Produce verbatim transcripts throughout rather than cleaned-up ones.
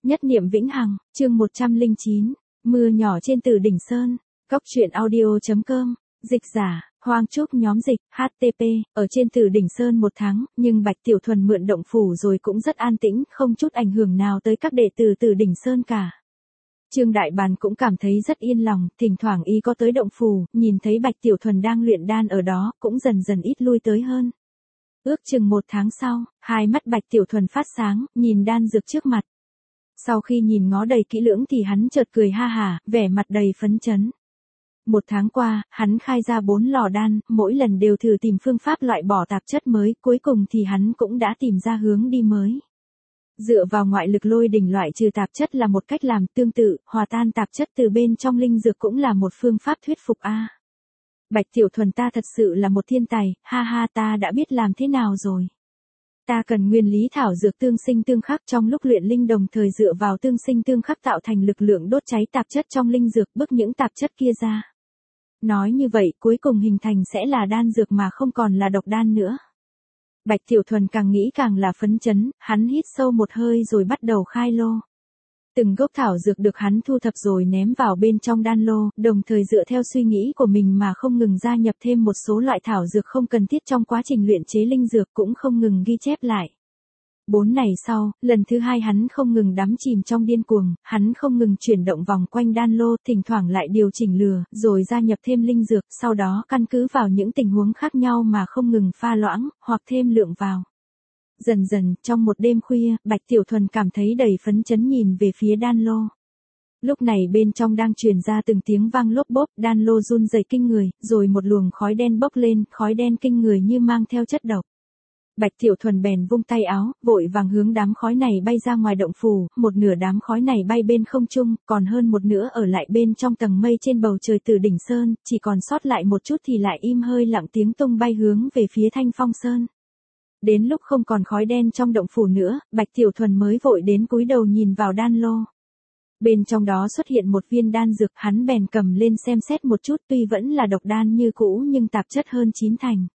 Nhất niệm vĩnh hằng, chương một trăm lẻ chín, mưa nhỏ trên Từ Đỉnh Sơn, Cóc truyện audio chấm com, dịch giả, Hoang Trúc nhóm dịch, hát tê pê, ở trên Từ Đỉnh Sơn một tháng, nhưng Bạch Tiểu Thuần mượn động phủ rồi cũng rất an tĩnh, không chút ảnh hưởng nào tới các đệ tử Từ Đỉnh Sơn cả. Trương Đại Bàn cũng cảm thấy rất yên lòng, thỉnh thoảng y có tới động phủ, nhìn thấy Bạch Tiểu Thuần đang luyện đan ở đó, cũng dần dần ít lui tới hơn. Ước chừng một tháng sau, hai mắt Bạch Tiểu Thuần phát sáng, nhìn đan dược trước mặt. Sau khi nhìn ngó đầy kỹ lưỡng thì hắn chợt cười ha hả, vẻ mặt đầy phấn chấn. Một tháng qua, hắn khai ra bốn lò đan, mỗi lần đều thử tìm phương pháp loại bỏ tạp chất mới, cuối cùng thì hắn cũng đã tìm ra hướng đi mới. Dựa vào ngoại lực lôi đỉnh loại trừ tạp chất là một cách làm, tương tự, hòa tan tạp chất từ bên trong linh dược cũng là một phương pháp thuyết phục a. À. Bạch Tiểu Thuần ta thật sự là một thiên tài, ha ha ta đã biết làm thế nào rồi. Ta cần nguyên lý thảo dược tương sinh tương khắc trong lúc luyện linh đồng thời dựa vào tương sinh tương khắc tạo thành lực lượng đốt cháy tạp chất trong linh dược bức những tạp chất kia ra. Nói như vậy cuối cùng hình thành sẽ là đan dược mà không còn là độc đan nữa. Bạch Tiểu Thuần càng nghĩ càng là phấn chấn, hắn hít sâu một hơi rồi bắt đầu khai lô. Từng gốc thảo dược được hắn thu thập rồi ném vào bên trong đan lô, đồng thời dựa theo suy nghĩ của mình mà không ngừng gia nhập thêm một số loại thảo dược không cần thiết trong quá trình luyện chế linh dược cũng không ngừng ghi chép lại. Bốn ngày sau, lần thứ hai hắn không ngừng đắm chìm trong điên cuồng, hắn không ngừng chuyển động vòng quanh đan lô, thỉnh thoảng lại điều chỉnh lửa, rồi gia nhập thêm linh dược, sau đó căn cứ vào những tình huống khác nhau mà không ngừng pha loãng, hoặc thêm lượng vào. Dần dần, trong một đêm khuya, Bạch Tiểu Thuần cảm thấy đầy phấn chấn nhìn về phía đan lô. Lúc này bên trong đang truyền ra từng tiếng vang lốp bốp, đan lô run rẩy kinh người, rồi một luồng khói đen bốc lên, khói đen kinh người như mang theo chất độc. Bạch Tiểu Thuần bèn vung tay áo, vội vàng hướng đám khói này bay ra ngoài động phủ, một nửa đám khói này bay bên không trung, còn hơn một nửa ở lại bên trong tầng mây trên bầu trời Từ Đỉnh Sơn, chỉ còn sót lại một chút thì lại im hơi lặng tiếng tung bay hướng về phía Thanh Phong Sơn. Đến lúc không còn khói đen trong động phủ nữa, Bạch Tiểu Thuần mới vội đến cúi đầu nhìn vào đan lô. Bên trong đó xuất hiện một viên đan dược, hắn bèn cầm lên xem xét một chút, tuy vẫn là độc đan như cũ nhưng tạp chất hơn chín thành.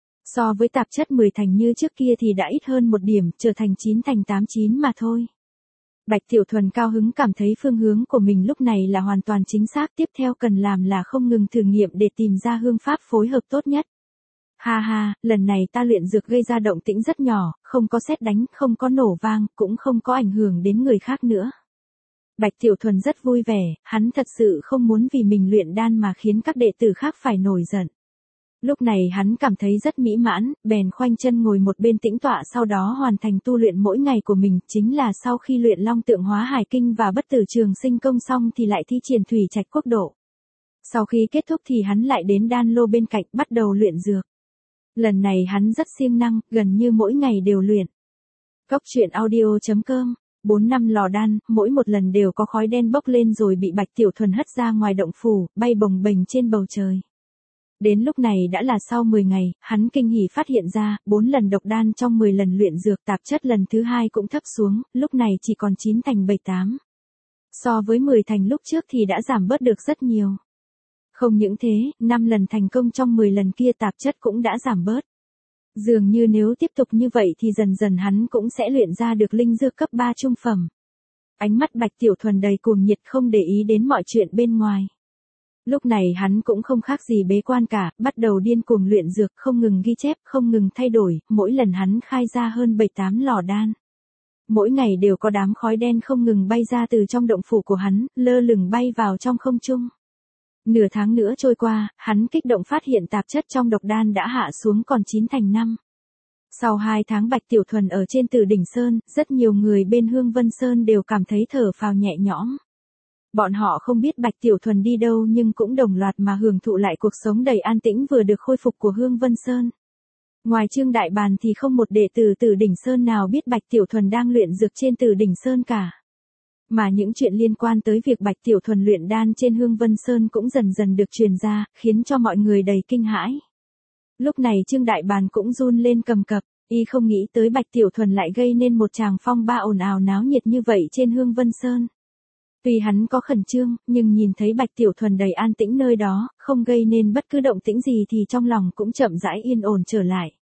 So với tạp chất mười thành như trước kia thì đã ít hơn một điểm, trở thành chín thành tám chín mà thôi. Bạch Tiểu Thuần cao hứng cảm thấy phương hướng của mình lúc này là hoàn toàn chính xác, tiếp theo cần làm là không ngừng thử nghiệm để tìm ra hương pháp phối hợp tốt nhất. Ha ha, lần này ta luyện dược gây ra động tĩnh rất nhỏ, không có sét đánh, không có nổ vang, cũng không có ảnh hưởng đến người khác nữa. Bạch Tiểu Thuần rất vui vẻ, hắn thật sự không muốn vì mình luyện đan mà khiến các đệ tử khác phải nổi giận. Lúc này hắn cảm thấy rất mỹ mãn, bèn khoanh chân ngồi một bên tĩnh tọa sau đó hoàn thành tu luyện mỗi ngày của mình, chính là sau khi luyện Long Tượng Hóa Hải Kinh và Bất Tử Trường Sinh Công xong thì lại thi triển Thủy Trạch Quốc Độ. Sau khi kết thúc thì hắn lại đến đan lô bên cạnh bắt đầu luyện dược. Lần này hắn rất siêng năng, gần như mỗi ngày đều luyện. Cóc truyện audio chấm com, bốn năm lò đan, mỗi một lần đều có khói đen bốc lên rồi bị Bạch Tiểu Thuần hất ra ngoài động phủ, bay bồng bềnh trên bầu trời. Đến lúc này đã là sau mười ngày, hắn kinh hỉ phát hiện ra, bốn lần độc đan trong mười lần luyện dược tạp chất lần thứ hai cũng thấp xuống, lúc này chỉ còn chín thành bảy tám. So với mười thành lúc trước thì đã giảm bớt được rất nhiều. Không những thế, năm lần thành công trong mười lần kia tạp chất cũng đã giảm bớt. Dường như nếu tiếp tục như vậy thì dần dần hắn cũng sẽ luyện ra được linh dược cấp ba trung phẩm. Ánh mắt Bạch Tiểu Thuần đầy cuồng nhiệt không để ý đến mọi chuyện bên ngoài. Lúc này hắn cũng không khác gì bế quan cả, bắt đầu điên cuồng luyện dược, không ngừng ghi chép, không ngừng thay đổi, mỗi lần hắn khai ra hơn bảy tám lò đan. Mỗi ngày đều có đám khói đen không ngừng bay ra từ trong động phủ của hắn, lơ lửng bay vào trong không trung. Nửa tháng nữa trôi qua, hắn kích động phát hiện tạp chất trong độc đan đã hạ xuống còn chín thành năm. Sau hai tháng Bạch Tiểu Thuần ở trên Từ Đỉnh Sơn, rất nhiều người bên Hương Vân Sơn đều cảm thấy thở phào nhẹ nhõm. Bọn họ không biết Bạch Tiểu Thuần đi đâu nhưng cũng đồng loạt mà hưởng thụ lại cuộc sống đầy an tĩnh vừa được khôi phục của Hương Vân Sơn. Ngoài Trương Đại Bàn thì không một đệ tử Từ Đỉnh Sơn nào biết Bạch Tiểu Thuần đang luyện dược trên Từ Đỉnh Sơn cả. Mà những chuyện liên quan tới việc Bạch Tiểu Thuần luyện đan trên Hương Vân Sơn cũng dần dần được truyền ra, khiến cho mọi người đầy kinh hãi. Lúc này Trương Đại Bàn cũng run lên cầm cập, y không nghĩ tới Bạch Tiểu Thuần lại gây nên một tràng phong ba ồn ào náo nhiệt như vậy trên Hương Vân Sơn. Tuy hắn có khẩn trương, nhưng nhìn thấy Bạch Tiểu Thuần đầy an tĩnh nơi đó, không gây nên bất cứ động tĩnh gì thì trong lòng cũng chậm rãi yên ổn trở lại.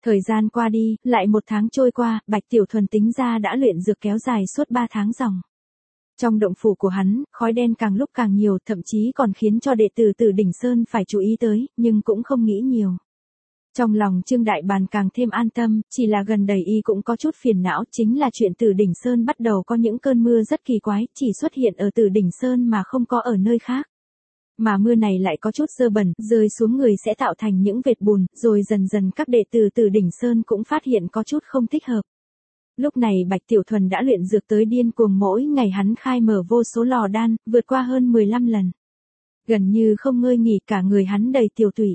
Thời gian qua đi, lại một tháng trôi qua, Bạch Tiểu Thuần tính ra đã luyện dược kéo dài suốt ba tháng dòng. Trong động phủ của hắn, khói đen càng lúc càng nhiều, thậm chí còn khiến cho đệ tử Tử Đỉnh Sơn phải chú ý tới, nhưng cũng không nghĩ nhiều. Trong lòng Trương Đại Bàn càng thêm an tâm, chỉ là gần đây y cũng có chút phiền não, chính là chuyện Tử Đỉnh Sơn bắt đầu có những cơn mưa rất kỳ quái, chỉ xuất hiện ở Tử Đỉnh Sơn mà không có ở nơi khác. Mà mưa này lại có chút dơ bẩn, rơi xuống người sẽ tạo thành những vệt bùn, rồi dần dần các đệ tử Tử Đỉnh Sơn cũng phát hiện có chút không thích hợp. Lúc này Bạch Tiểu Thuần đã luyện dược tới điên cuồng, mỗi ngày hắn khai mở vô số lò đan, vượt qua hơn mười lăm lần. Gần như không ngơi nghỉ, cả người hắn đầy tiểu tụy.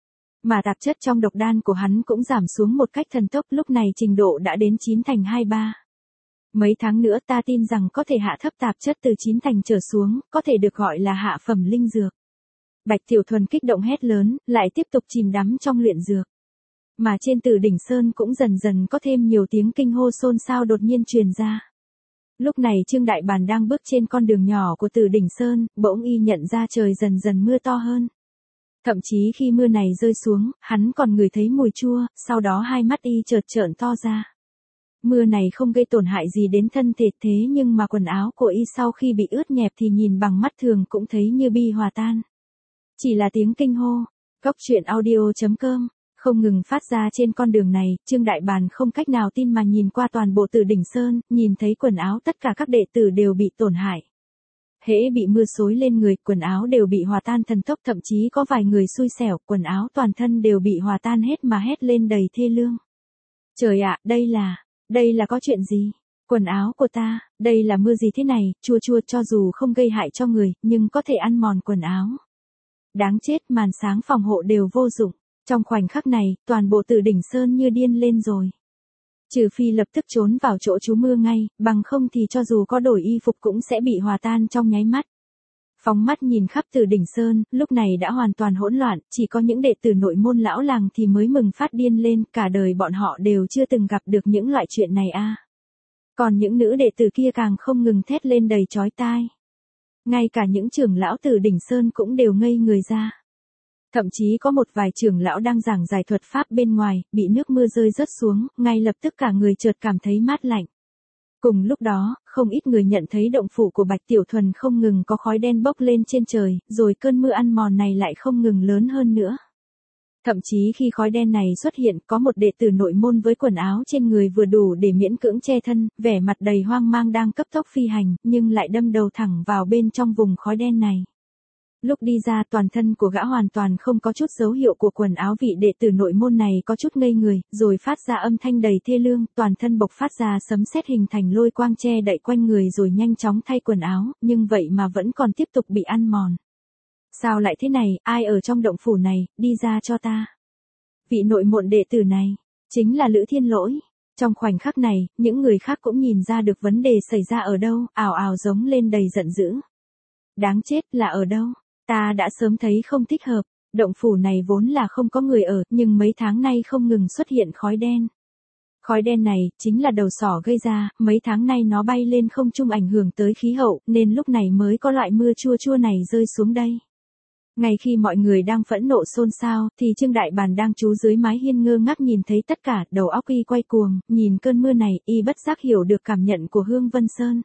Mà tạp chất trong độc đan của hắn cũng giảm xuống một cách thần tốc, lúc này trình độ đã đến chín thành hai ba. Mấy tháng nữa ta tin rằng có thể hạ thấp tạp chất từ chín thành trở xuống, có thể được gọi là hạ phẩm linh dược. Bạch Tiểu Thuần kích động hét lớn, lại tiếp tục chìm đắm trong luyện dược. Mà trên Tử Đỉnh Sơn cũng dần dần có thêm nhiều tiếng kinh hô xôn xao đột nhiên truyền ra. Lúc này Trương Đại Bàn đang bước trên con đường nhỏ của Tử Đỉnh Sơn, bỗng y nhận ra trời dần dần mưa to hơn. Thậm chí khi mưa này rơi xuống, hắn còn ngửi thấy mùi chua, sau đó hai mắt y chợt trợn to ra. Mưa này không gây tổn hại gì đến thân thể, thế nhưng mà quần áo của y sau khi bị ướt nhẹp thì nhìn bằng mắt thường cũng thấy như bi hòa tan. Chỉ là tiếng kinh hô, Cốc Truyện Audio chấm com, không ngừng phát ra trên con đường này, Trương Đại Bàn không cách nào tin mà nhìn qua toàn bộ Tử Đỉnh Sơn, nhìn thấy quần áo tất cả các đệ tử đều bị tổn hại. Hễ bị mưa xối lên người, quần áo đều bị hòa tan thần tốc, thậm chí có vài người xui xẻo, quần áo toàn thân đều bị hòa tan hết mà hét lên đầy thê lương. Trời ạ, đây là, đây là có chuyện gì? Quần áo của ta, đây là mưa gì thế này, chua chua, cho dù không gây hại cho người, nhưng có thể ăn mòn quần áo. Đáng chết, màn sáng phòng hộ đều vô dụng. Trong khoảnh khắc này, toàn bộ Tử Đỉnh Sơn như điên lên rồi. Trừ phi lập tức trốn vào chỗ trú mưa ngay, bằng không thì cho dù có đổi y phục cũng sẽ bị hòa tan trong nháy mắt. Phóng mắt nhìn khắp Tử Đỉnh Sơn, lúc này đã hoàn toàn hỗn loạn, chỉ có những đệ tử nội môn lão làng thì mới mừng phát điên lên, cả đời bọn họ đều chưa từng gặp được những loại chuyện này a. Còn những nữ đệ tử kia càng không ngừng thét lên đầy chói tai. Ngay cả những trưởng lão Tử Đỉnh Sơn cũng đều ngây người ra. Thậm chí có một vài trưởng lão đang giảng giải thuật pháp bên ngoài, bị nước mưa rơi rớt xuống, ngay lập tức cả người chợt cảm thấy mát lạnh. Cùng lúc đó, không ít người nhận thấy động phủ của Bạch Tiểu Thuần không ngừng có khói đen bốc lên trên trời, rồi cơn mưa ăn mòn này lại không ngừng lớn hơn nữa. Thậm chí khi khói đen này xuất hiện, có một đệ tử nội môn với quần áo trên người vừa đủ để miễn cưỡng che thân, vẻ mặt đầy hoang mang đang cấp tốc phi hành, nhưng lại đâm đầu thẳng vào bên trong vùng khói đen này. Lúc đi ra, toàn thân của gã hoàn toàn không có chút dấu hiệu của quần áo, vị đệ tử nội môn này có chút ngây người, rồi phát ra âm thanh đầy thê lương, toàn thân bộc phát ra sấm sét hình thành lôi quang che đậy quanh người rồi nhanh chóng thay quần áo, nhưng vậy mà vẫn còn tiếp tục bị ăn mòn. Sao lại thế này, ai ở trong động phủ này, đi ra cho ta. Vị nội môn đệ tử này, chính là Lữ Thiên Lỗi. Trong khoảnh khắc này, những người khác cũng nhìn ra được vấn đề xảy ra ở đâu, ào ào giống lên đầy giận dữ. Đáng chết, là ở đâu? Ta đã sớm thấy không thích hợp, động phủ này vốn là không có người ở, nhưng mấy tháng nay không ngừng xuất hiện khói đen. Khói đen này, chính là đầu sỏ gây ra, mấy tháng nay nó bay lên không trung ảnh hưởng tới khí hậu, nên lúc này mới có loại mưa chua chua này rơi xuống đây. Ngay khi mọi người đang phẫn nộ xôn xao, thì Trương Đại Bàn đang trú dưới mái hiên ngơ ngác nhìn thấy tất cả, đầu óc y quay cuồng, nhìn cơn mưa này, y bất giác hiểu được cảm nhận của Hương Vân Sơn.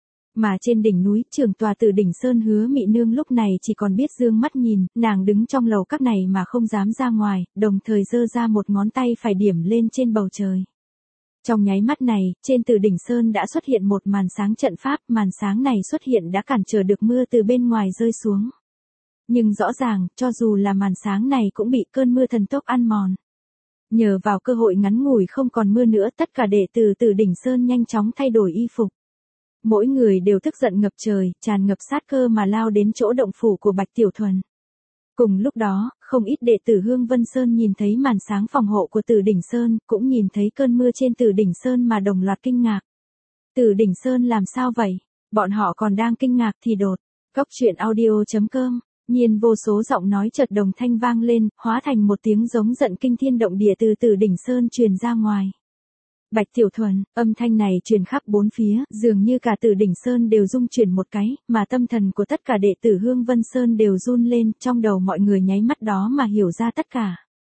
Mà trên đỉnh núi, trưởng tòa Tử Đỉnh Sơn Hứa Mị Nương lúc này chỉ còn biết dương mắt nhìn, nàng đứng trong lầu các này mà không dám ra ngoài, đồng thời giơ ra một ngón tay phải điểm lên trên bầu trời. Trong nháy mắt này, trên Tử Đỉnh Sơn đã xuất hiện một màn sáng trận pháp, màn sáng này xuất hiện đã cản trở được mưa từ bên ngoài rơi xuống. Nhưng rõ ràng, cho dù là màn sáng này cũng bị cơn mưa thần tốc ăn mòn. Nhờ vào cơ hội ngắn ngủi không còn mưa nữa, tất cả đệ tử Tử Đỉnh Sơn nhanh chóng thay đổi y phục. Mỗi người đều tức giận ngập trời, tràn ngập sát cơ mà lao đến chỗ động phủ của Bạch Tiểu Thuần. Cùng lúc đó, không ít đệ tử Hương Vân Sơn nhìn thấy màn sáng phòng hộ của Tử Đỉnh Sơn, cũng nhìn thấy cơn mưa trên Tử Đỉnh Sơn mà đồng loạt kinh ngạc. Tử Đỉnh Sơn làm sao vậy? Bọn họ còn đang kinh ngạc thì đột, Cốc Truyện Audio chấm com, nhiên vô số giọng nói chợt đồng thanh vang lên, hóa thành một tiếng giống giận kinh thiên động địa từ Tử Đỉnh Sơn truyền ra ngoài. Bạch Tiểu Thuần, âm thanh này truyền khắp bốn phía, dường như cả Tử Đỉnh Sơn đều rung chuyển một cái, mà tâm thần của tất cả đệ tử Hương Vân Sơn đều run lên, trong đầu mọi người nháy mắt đó mà hiểu ra tất cả.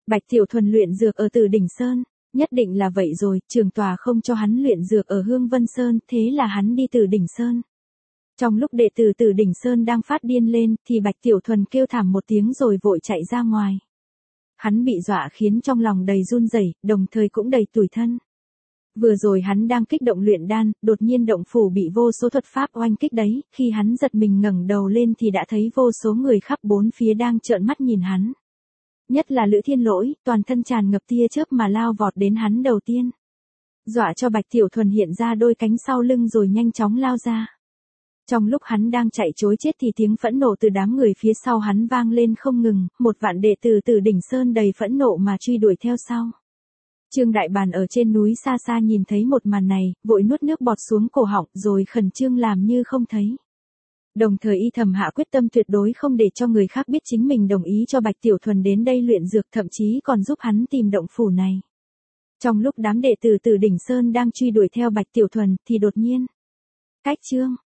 Bạch Tiểu Thuần luyện dược ở Tử Đỉnh Sơn, nhất định là vậy rồi, trường tòa không cho hắn luyện dược ở Hương Vân Sơn, thế là hắn đi Tử Đỉnh Sơn. Trong lúc đệ tử Tử Đỉnh Sơn đang phát điên lên, thì Bạch Tiểu Thuần kêu thảm một tiếng rồi vội chạy ra ngoài. Hắn bị dọa khiến trong lòng đầy run rẩy, đồng thời cũng đầy tủi thân. Vừa rồi hắn đang kích động luyện đan, đột nhiên động phủ bị vô số thuật pháp oanh kích đấy, khi hắn giật mình ngẩng đầu lên thì đã thấy vô số người khắp bốn phía đang trợn mắt nhìn hắn. Nhất là Lữ Thiên Lỗi, toàn thân tràn ngập tia chớp mà lao vọt đến hắn đầu tiên. Dọa cho Bạch Tiểu Thuần hiện ra đôi cánh sau lưng rồi nhanh chóng lao ra. Trong lúc hắn đang chạy trối chết thì tiếng phẫn nộ từ đám người phía sau hắn vang lên không ngừng, một vạn đệ tử Tử Đỉnh Sơn đầy phẫn nộ mà truy đuổi theo sau. Trương Đại Bàn ở trên núi xa xa nhìn thấy một màn này, vội nuốt nước bọt xuống cổ họng rồi khẩn trương làm như không thấy. Đồng thời y thầm hạ quyết tâm tuyệt đối không để cho người khác biết chính mình đồng ý cho Bạch Tiểu Thuần đến đây luyện dược, thậm chí còn giúp hắn tìm động phủ này. Trong lúc đám đệ tử Tử Đỉnh Sơn đang truy đuổi theo Bạch Tiểu Thuần thì đột nhiên, cách chương